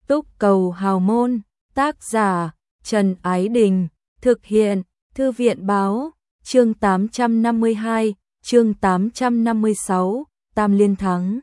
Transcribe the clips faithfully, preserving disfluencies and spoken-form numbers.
Túc cầu hào môn, tác giả Trần Ái Đình, thực hiện Thư viện Báo, chương tám trăm năm mươi hai, chương tám trăm năm mươi sáu, Tam Liên thắng.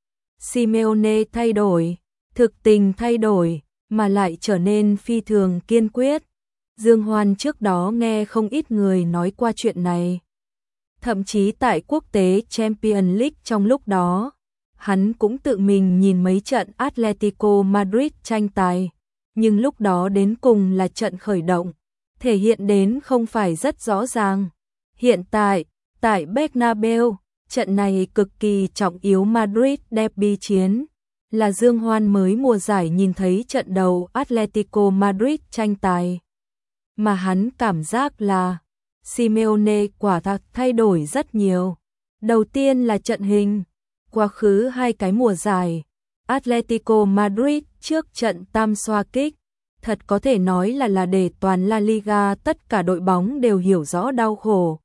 Simeone thay đổi, thực tình thay đổi, mà lại trở nên phi thường kiên quyết. Dương Hoan trước đó nghe không ít người nói qua chuyện này. Thậm chí tại quốc tế Champions League trong lúc đó, hắn cũng tự mình nhìn mấy trận Atletico Madrid tranh tài. Nhưng lúc đó đến cùng là trận khởi động, thể hiện đến không phải rất rõ ràng. Hiện tại, tại Bernabeu, trận này cực kỳ trọng yếu Madrid derby chiến, là Dương Hoan mới mùa giải nhìn thấy trận đầu Atletico Madrid tranh tài. Mà hắn cảm giác là Simeone quả thật thay đổi rất nhiều. Đầu tiên là trận hình, quá khứ hai cái mùa giải, Atletico Madrid trước trận tam xoa kích, thật có thể nói là là để toàn La Liga tất cả đội bóng đều hiểu rõ đau khổ.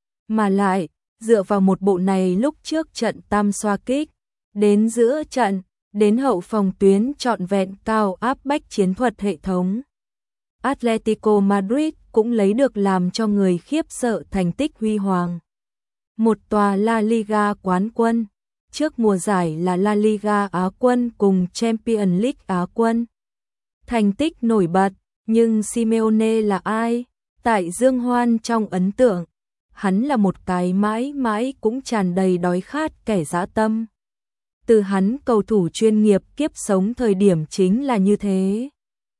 Mà lại, dựa vào một bộ này lúc trước trận tam xoa kích, đến giữa trận, đến hậu phòng tuyến trọn vẹn cao áp bách chiến thuật hệ thống. Atletico Madrid cũng lấy được làm cho người khiếp sợ thành tích huy hoàng. Một tòa La Liga quán quân, trước mùa giải là La Liga Á quân cùng Champions League Á quân. Thành tích nổi bật, nhưng Simeone là ai? Tại Dương Hoan trong ấn tượng, hắn là một cái mãi mãi cũng tràn đầy đói khát kẻ dã tâm. Từ hắn cầu thủ chuyên nghiệp kiếp sống thời điểm chính là như thế.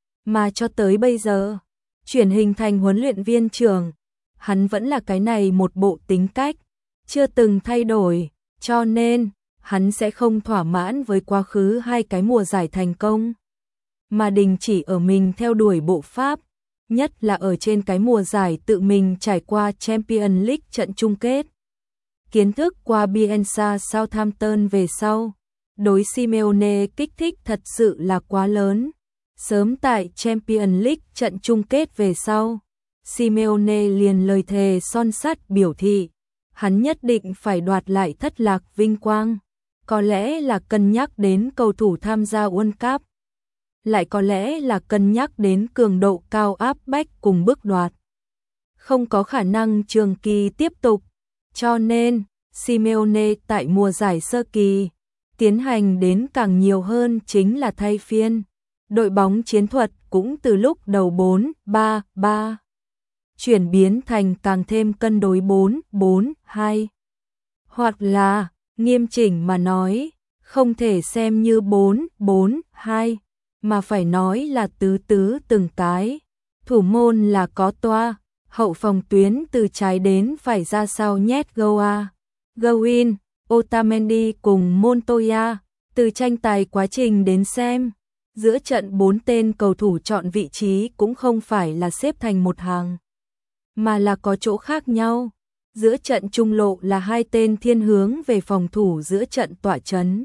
Mà cho tới bây giờ, chuyển hình thành huấn luyện viên trưởng, hắn vẫn là cái này một bộ tính cách, chưa từng thay đổi, cho nên hắn sẽ không thỏa mãn với quá khứ hai cái mùa giải thành công, mà đình chỉ ở mình theo đuổi bộ pháp, nhất là ở trên cái mùa giải tự mình trải qua Champions League trận chung kết. Kiến thức qua Bielsa Southampton về sau, đối Simeone kích thích thật sự là quá lớn. Sớm tại Champions League trận chung kết về sau, Simeone liền lời thề son sắt biểu thị, hắn nhất định phải đoạt lại thất lạc vinh quang, có lẽ là cân nhắc đến cầu thủ tham gia World Cup, lại có lẽ là cân nhắc đến cường độ cao áp bách cùng bước đoạt. Không có khả năng trường kỳ tiếp tục, cho nên Simeone tại mùa giải sơ kỳ, tiến hành đến càng nhiều hơn chính là thay phiên. Đội bóng chiến thuật cũng từ lúc đầu bốn ba ba chuyển biến thành càng thêm cân đối bốn bốn hai. Hoặc là, nghiêm chỉnh mà nói, không thể xem như bốn bốn hai, mà phải nói là tứ tứ từng cái. Thủ môn là có toa, hậu phòng tuyến từ trái đến phải ra sau nhét Goa, Gowin, Otamendi cùng Montoya. Từ tranh tài quá trình đến xem, giữa trận bốn tên cầu thủ chọn vị trí cũng không phải là xếp thành một hàng, mà là có chỗ khác nhau. Giữa trận trung lộ là hai tên thiên hướng về phòng thủ giữa trận tọa chấn.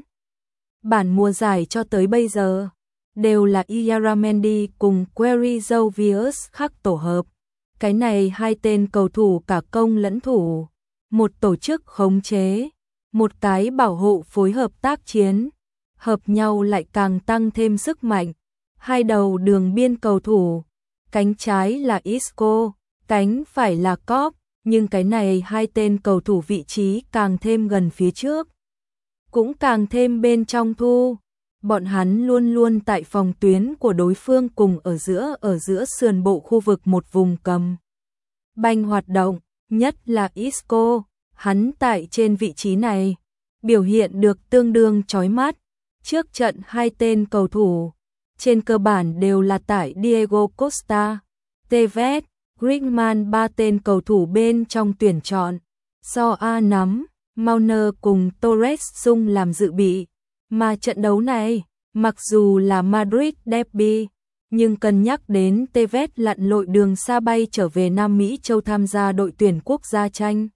Bản mùa giải cho tới bây giờ, đều là Iaramendi cùng Queiroz khắc tổ hợp. Cái này hai tên cầu thủ cả công lẫn thủ, một tổ chức khống chế, một cái bảo hộ phối hợp tác chiến. Hợp nhau lại càng tăng thêm sức mạnh. Hai đầu đường biên cầu thủ, cánh trái là Isco, cánh phải là Cop, nhưng cái này hai tên cầu thủ vị trí càng thêm gần phía trước, cũng càng thêm bên trong thu. Bọn hắn luôn luôn tại phòng tuyến của đối phương cùng ở giữa ở giữa sườn bộ khu vực một vùng cầm banh hoạt động, nhất là Isco, hắn tại trên vị trí này biểu hiện được tương đương chói mắt. Trước trận hai tên cầu thủ, trên cơ bản đều là tại Diego Costa, Tevez, Griezmann ba tên cầu thủ bên trong tuyển chọn, do A nắm, Mauner cùng Torres sung làm dự bị. Mà trận đấu này, mặc dù là Madrid derby, nhưng cân nhắc đến Tevez lặn lội đường xa bay trở về Nam Mỹ châu tham gia đội tuyển quốc gia tranh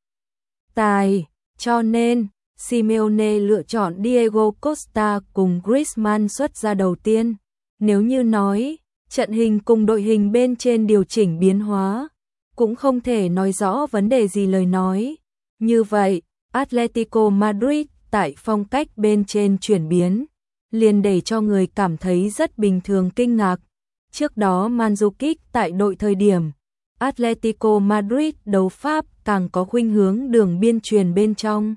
tài, cho nên Simeone lựa chọn Diego Costa cùng Griezmann xuất ra đầu tiên. Nếu như nói, trận hình cùng đội hình bên trên điều chỉnh biến hóa, cũng không thể nói rõ vấn đề gì lời nói. Như vậy, Atletico Madrid tại phong cách bên trên chuyển biến, liền để cho người cảm thấy rất bình thường kinh ngạc. Trước đó Mandzukic tại đội thời điểm Atletico Madrid đấu Pháp càng có khuynh hướng đường biên truyền bên trong.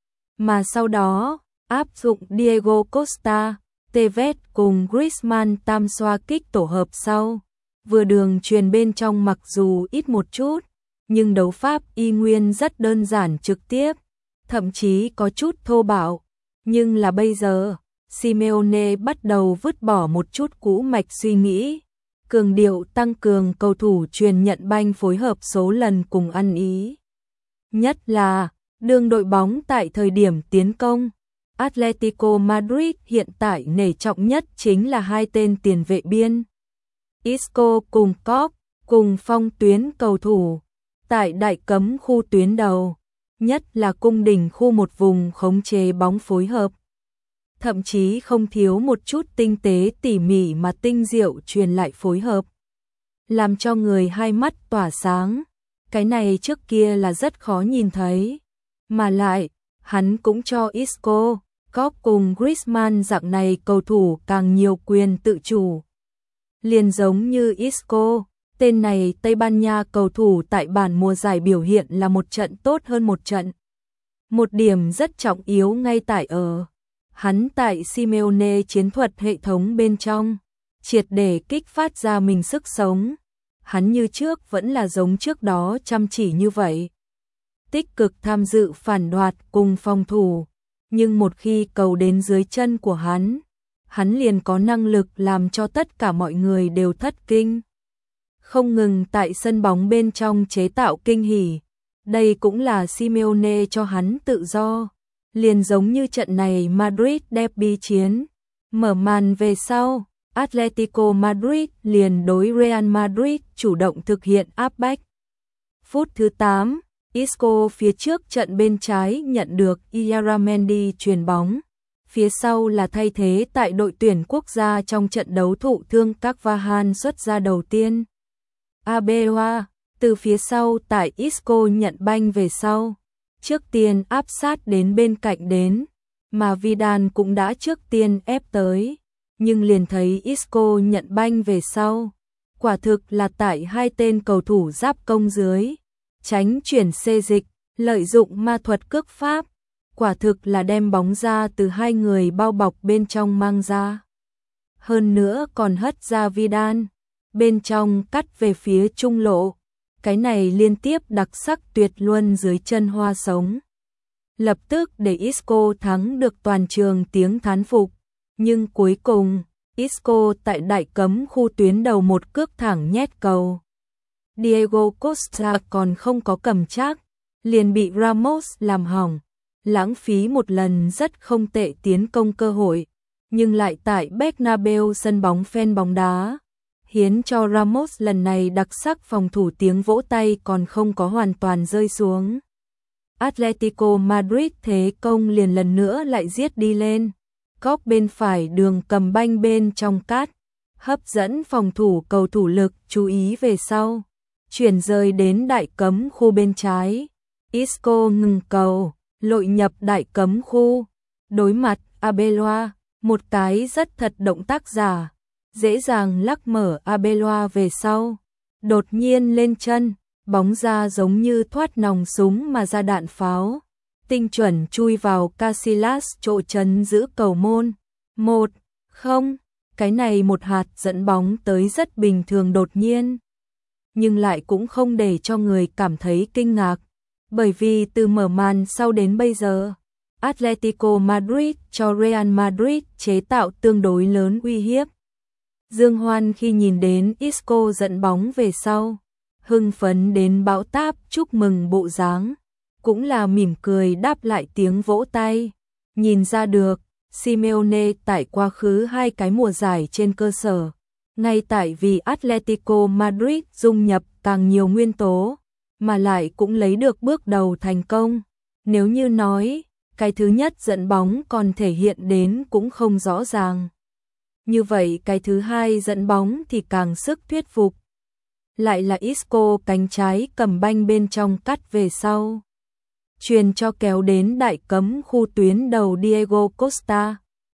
Mà sau đó, áp dụng Diego Costa, Tevez cùng Griezmann tam xoa kích tổ hợp sau. Vừa đường truyền bên trong mặc dù ít một chút, nhưng đấu Pháp y nguyên rất đơn giản trực tiếp, thậm chí có chút thô bạo. Nhưng là bây giờ, Simeone bắt đầu vứt bỏ một chút cũ mạch suy nghĩ, cường điệu tăng cường cầu thủ truyền nhận banh phối hợp số lần cùng ăn ý. Nhất là, đường đội bóng tại thời điểm tiến công, Atletico Madrid hiện tại nể trọng nhất chính là hai tên tiền vệ biên. Isco cùng Koch, cùng phong tuyến cầu thủ, tại đại cấm khu tuyến đầu, nhất là cung đỉnh khu một vùng khống chế bóng phối hợp. Thậm chí không thiếu một chút tinh tế tỉ mỉ mà tinh diệu truyền lại phối hợp. Làm cho người hai mắt tỏa sáng, cái này trước kia là rất khó nhìn thấy. Mà lại, hắn cũng cho Isco, Koch cùng Griezmann dạng này cầu thủ càng nhiều quyền tự chủ. Liền giống như Isco, tên này Tây Ban Nha cầu thủ tại bản mùa giải biểu hiện là một trận tốt hơn một trận. Một điểm rất trọng yếu ngay tại ở, hắn tại Simeone chiến thuật hệ thống bên trong, triệt để kích phát ra mình sức sống. Hắn như trước vẫn là giống trước đó chăm chỉ như vậy, tích cực tham dự phản đoạt cùng phòng thủ, nhưng một khi cầu đến dưới chân của hắn, hắn liền có năng lực làm cho tất cả mọi người đều thất kinh. Không ngừng tại sân bóng bên trong chế tạo kinh hỉ, đây cũng là Simeone cho hắn tự do. Liền giống như trận này Madrid derby chiến, mở màn về sau, Atletico Madrid liền đối Real Madrid chủ động thực hiện áp bách. Phút thứ tám, Isco phía trước trận bên trái nhận được Iaramendi chuyền bóng. Phía sau là thay thế tại đội tuyển quốc gia trong trận đấu thụ thương Carvajal xuất ra đầu tiên. Arbeloa, từ phía sau tại Isco nhận banh về sau, trước tiên áp sát đến bên cạnh đến, mà Vidal cũng đã trước tiên ép tới, nhưng liền thấy Isco nhận banh về sau. Quả thực là tại hai tên cầu thủ giáp công dưới, tránh chuyển xê dịch, lợi dụng ma thuật cước pháp, quả thực là đem bóng ra từ hai người bao bọc bên trong mang ra. Hơn nữa còn hất ra Vidal, bên trong cắt về phía trung lộ. Cái này liên tiếp đặc sắc tuyệt luân dưới chân hoa sống. Lập tức để Isco thắng được toàn trường tiếng thán phục. Nhưng cuối cùng, Isco tại đại cấm khu tuyến đầu một cước thẳng nhét cầu. Diego Costa còn không có cầm chắc, liền bị Ramos làm hỏng. Lãng phí một lần rất không tệ tiến công cơ hội, nhưng lại tại Bernabeu sân bóng phen bóng đá, khiến cho Ramos lần này đặc sắc phòng thủ tiếng vỗ tay còn không có hoàn toàn rơi xuống. Atletico Madrid thế công liền lần nữa lại giết đi lên. Góc bên phải đường cầm banh bên trong cát, hấp dẫn phòng thủ cầu thủ lực chú ý về sau. Chuyển rơi đến đại cấm khu bên trái. Isco ngừng cầu, lội nhập đại cấm khu. Đối mặt Arbeloa, một cái rất thật động tác giả. Dễ dàng lắc mở Arbeloa về sau, đột nhiên lên chân, bóng ra giống như thoát nòng súng mà ra đạn pháo, tinh chuẩn chui vào Casillas chỗ trấn giữ cầu môn. Một, không, cái này một hạt dẫn bóng tới rất bình thường đột nhiên, nhưng lại cũng không để cho người cảm thấy kinh ngạc, bởi vì từ mở màn sau đến bây giờ, Atletico Madrid cho Real Madrid chế tạo tương đối lớn uy hiếp. Dương Hoan khi nhìn đến Isco dẫn bóng về sau, hưng phấn đến bão táp chúc mừng bộ dáng, cũng là mỉm cười đáp lại tiếng vỗ tay. Nhìn ra được, Simeone tại quá khứ hai cái mùa giải trên cơ sở, ngay tại vì Atletico Madrid dung nhập càng nhiều nguyên tố, mà lại cũng lấy được bước đầu thành công. Nếu như nói, cái thứ nhất dẫn bóng còn thể hiện đến cũng không rõ ràng. Như vậy cái thứ hai dẫn bóng thì càng sức thuyết phục. Lại là Isco cánh trái cầm banh bên trong cắt về sau. Truyền cho kéo đến đại cấm khu tuyến đầu Diego Costa.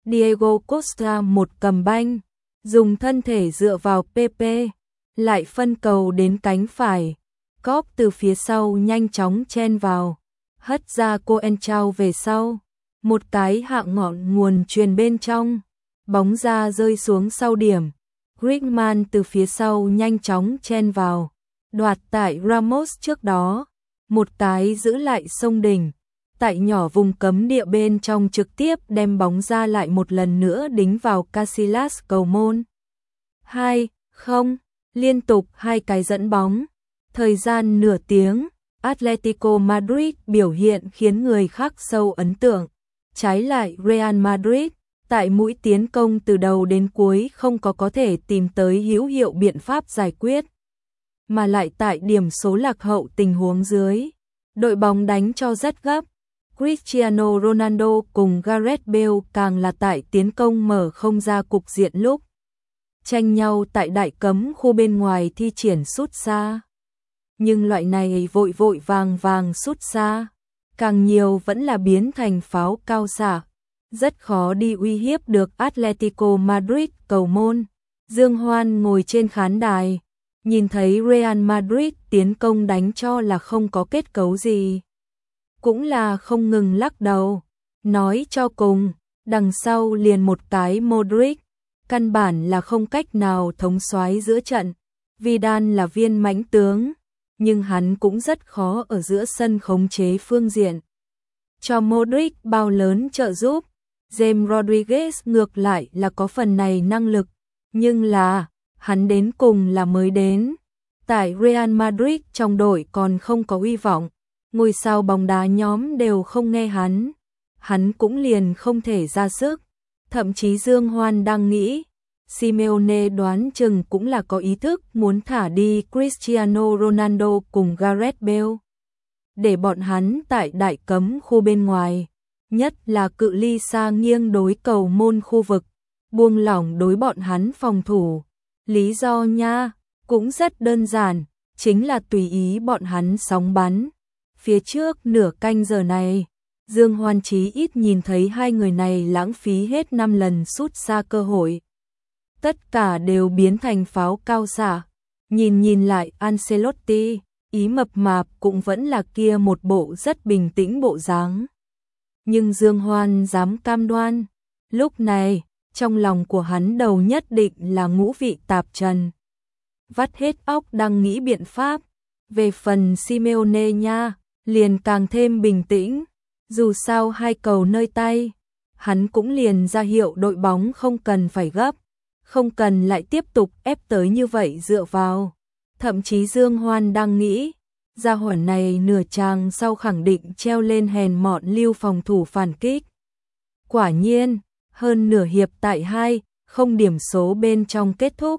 Diego Costa một cầm banh, dùng thân thể dựa vào pê pê, lại phân cầu đến cánh phải. Cóp từ phía sau nhanh chóng chen vào, hất ra Coentrao về sau. Một cái hạ ngọn nguồn truyền bên trong, bóng ra rơi xuống sau điểm. Griezmann từ phía sau nhanh chóng chen vào, đoạt tại Ramos trước đó. Một cái giữ lại sông đỉnh, tại nhỏ vùng cấm địa bên trong trực tiếp đem bóng ra lại một lần nữa đính vào Casillas cầu môn. hai không, liên tục hai cái dẫn bóng. Thời gian nửa tiếng, Atletico Madrid biểu hiện khiến người khác sâu ấn tượng. Trái lại Real Madrid, tại mũi tiến công từ đầu đến cuối không có có thể tìm tới hữu hiệu biện pháp giải quyết, mà lại tại điểm số lạc hậu tình huống dưới, đội bóng đánh cho rất gấp. Cristiano Ronaldo cùng Gareth Bale càng là tại tiến công mở không ra cục diện lúc tranh nhau tại đại cấm khu bên ngoài thi triển sút xa. Nhưng loại này vội vội vàng vàng sút xa, càng nhiều vẫn là biến thành pháo cao xạ, rất khó đi uy hiếp được Atletico Madrid cầu môn. Dương Hoan ngồi trên khán đài, nhìn thấy Real Madrid tiến công đánh cho là không có kết cấu gì, cũng là không ngừng lắc đầu, nói cho cùng, đằng sau liền một cái Modric, căn bản là không cách nào thống soái giữa trận. Vidal là viên mãnh tướng, nhưng hắn cũng rất khó ở giữa sân khống chế phương diện. Cho Modric bao lớn trợ giúp, James Rodriguez ngược lại là có phần này năng lực, nhưng là, hắn đến cùng là mới đến. Tại Real Madrid trong đội còn không có hy vọng, ngôi sao bóng đá nhóm đều không nghe hắn, hắn cũng liền không thể ra sức. Thậm chí Dương Hoan đang nghĩ, Simeone đoán chừng cũng là có ý thức muốn thả đi Cristiano Ronaldo cùng Gareth Bale, để bọn hắn tại đại cấm khu bên ngoài, nhất là cự ly xa nghiêng đối cầu môn khu vực, buông lỏng đối bọn hắn phòng thủ. Lý do nha, cũng rất đơn giản, chính là tùy ý bọn hắn sóng bắn. Phía trước nửa canh giờ này, Dương Hoan chí ít nhìn thấy hai người này lãng phí hết năm lần sút xa cơ hội. Tất cả đều biến thành pháo cao xạ. Nhìn nhìn lại Ancelotti, ý mập mạp cũng vẫn là kia một bộ rất bình tĩnh bộ dáng. Nhưng Dương Hoan dám cam đoan, lúc này, trong lòng của hắn đầu nhất định là ngũ vị tạp trần. Vắt hết óc đang nghĩ biện pháp. Về phần Simeone nha, liền càng thêm bình tĩnh. Dù sao hai cầu nơi tay, hắn cũng liền ra hiệu đội bóng không cần phải gấp, không cần lại tiếp tục ép tới như vậy dựa vào. Thậm chí Dương Hoan đang nghĩ, gia hỏa này nửa chàng sau khẳng định treo lên hèn mọn lưu phòng thủ phản kích. Quả nhiên, hơn nửa hiệp tại hai, không điểm số bên trong kết thúc.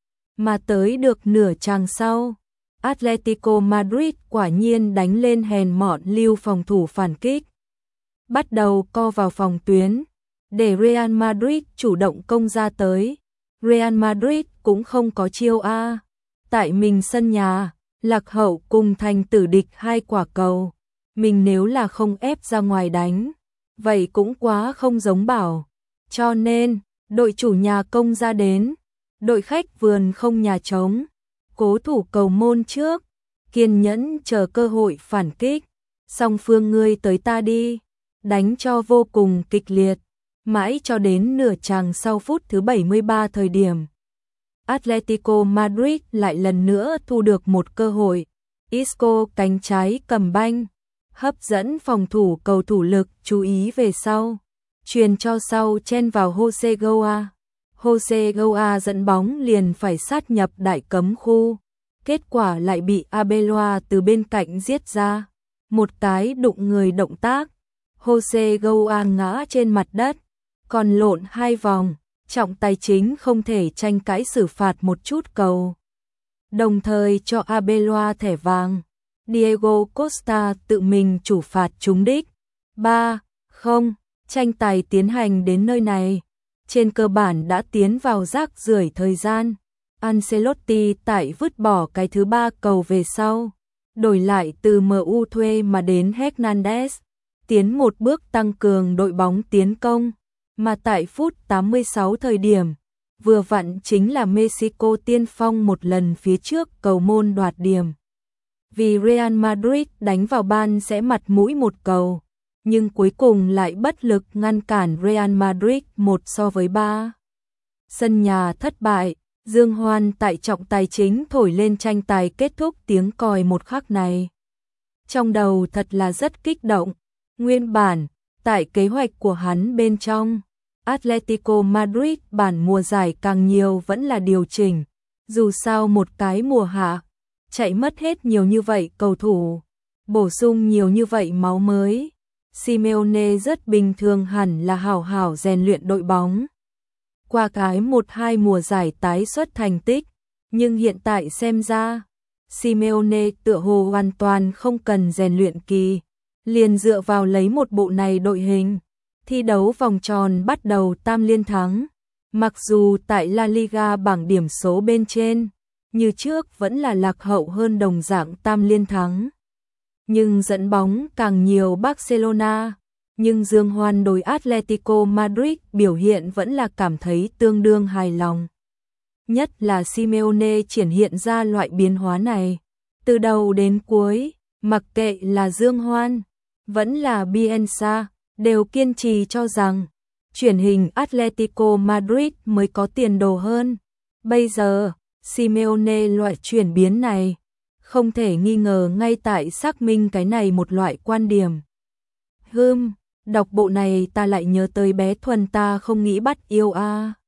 Mà tới được nửa chàng sau, Atletico Madrid quả nhiên đánh lên hèn mọn lưu phòng thủ phản kích. Bắt đầu co vào phòng tuyến, để Real Madrid chủ động công ra tới. Real Madrid cũng không có chiêu A. Tại mình sân nhà, lạc hậu cùng thành tử địch hai quả cầu. Mình nếu là không ép ra ngoài đánh, vậy cũng quá không giống bảo. Cho nên, đội chủ nhà công ra đến, đội khách vườn không nhà trống. Cố thủ cầu môn trước, kiên nhẫn chờ cơ hội phản kích. Song phương ngươi tới ta đi, đánh cho vô cùng kịch liệt. Mãi cho đến nửa chàng sau phút thứ bảy mươi ba thời điểm, Atletico Madrid lại lần nữa thu được một cơ hội. Isco cánh trái cầm banh, hấp dẫn phòng thủ cầu thủ lực chú ý về sau, truyền cho sau chen vào Jose Goa. Jose Goa dẫn bóng liền phải sát nhập đại cấm khu, kết quả lại bị Arbeloa từ bên cạnh giết ra. Một cái đụng người động tác, Jose Goa ngã trên mặt đất, còn lộn hai vòng, trọng tài chính không thể tranh cãi xử phạt một chút cầu. Đồng thời cho Arbeloa thẻ vàng. Diego Costa tự mình chủ phạt trúng đích. ba không, tranh tài tiến hành đến nơi này, trên cơ bản đã tiến vào rác rưởi thời gian. Ancelotti tại vứt bỏ cái thứ ba cầu về sau, đổi lại từ em u thuê mà đến Hernandez, tiến một bước tăng cường đội bóng tiến công. Mà tại phút tám mươi sáu thời điểm, vừa vặn chính là Mexico tiên phong một lần phía trước cầu môn đoạt điểm. Vì Real Madrid đánh vào ban sẽ mặt mũi một cầu, nhưng cuối cùng lại bất lực ngăn cản Real Madrid một so với ba. Sân nhà thất bại, Dương Hoan tại trọng tài chính thổi lên tranh tài kết thúc tiếng còi một khắc này. Trong đầu thật là rất kích động, nguyên bản, tại kế hoạch của hắn bên trong, Atletico Madrid bản mùa giải càng nhiều vẫn là điều chỉnh, dù sao một cái mùa hạ, chạy mất hết nhiều như vậy cầu thủ, bổ sung nhiều như vậy máu mới. Simeone rất bình thường hẳn là hảo hảo rèn luyện đội bóng. Qua cái một hai mùa giải tái xuất thành tích, nhưng hiện tại xem ra, Simeone tựa hồ hoàn toàn không cần rèn luyện kỳ, liền dựa vào lấy một bộ này đội hình, thi đấu vòng tròn bắt đầu tam liên thắng. Mặc dù tại La Liga bảng điểm số bên trên, như trước vẫn là lạc hậu hơn đồng dạng tam liên thắng. Nhưng dẫn bóng càng nhiều Barcelona, nhưng Dương Hoan đối Atletico Madrid biểu hiện vẫn là cảm thấy tương đương hài lòng. Nhất là Simeone triển hiện ra loại biến hóa này. Từ đầu đến cuối, mặc kệ là Dương Hoan, vẫn là Bielsa, đều kiên trì cho rằng, chuyển hình Atletico Madrid mới có tiền đồ hơn. Bây giờ, Simeone loại chuyển biến này, không thể nghi ngờ ngay tại xác minh cái này một loại quan điểm. Hừm, đọc bộ này ta lại nhớ tới bé Thuần ta không nghĩ bắt yêu a.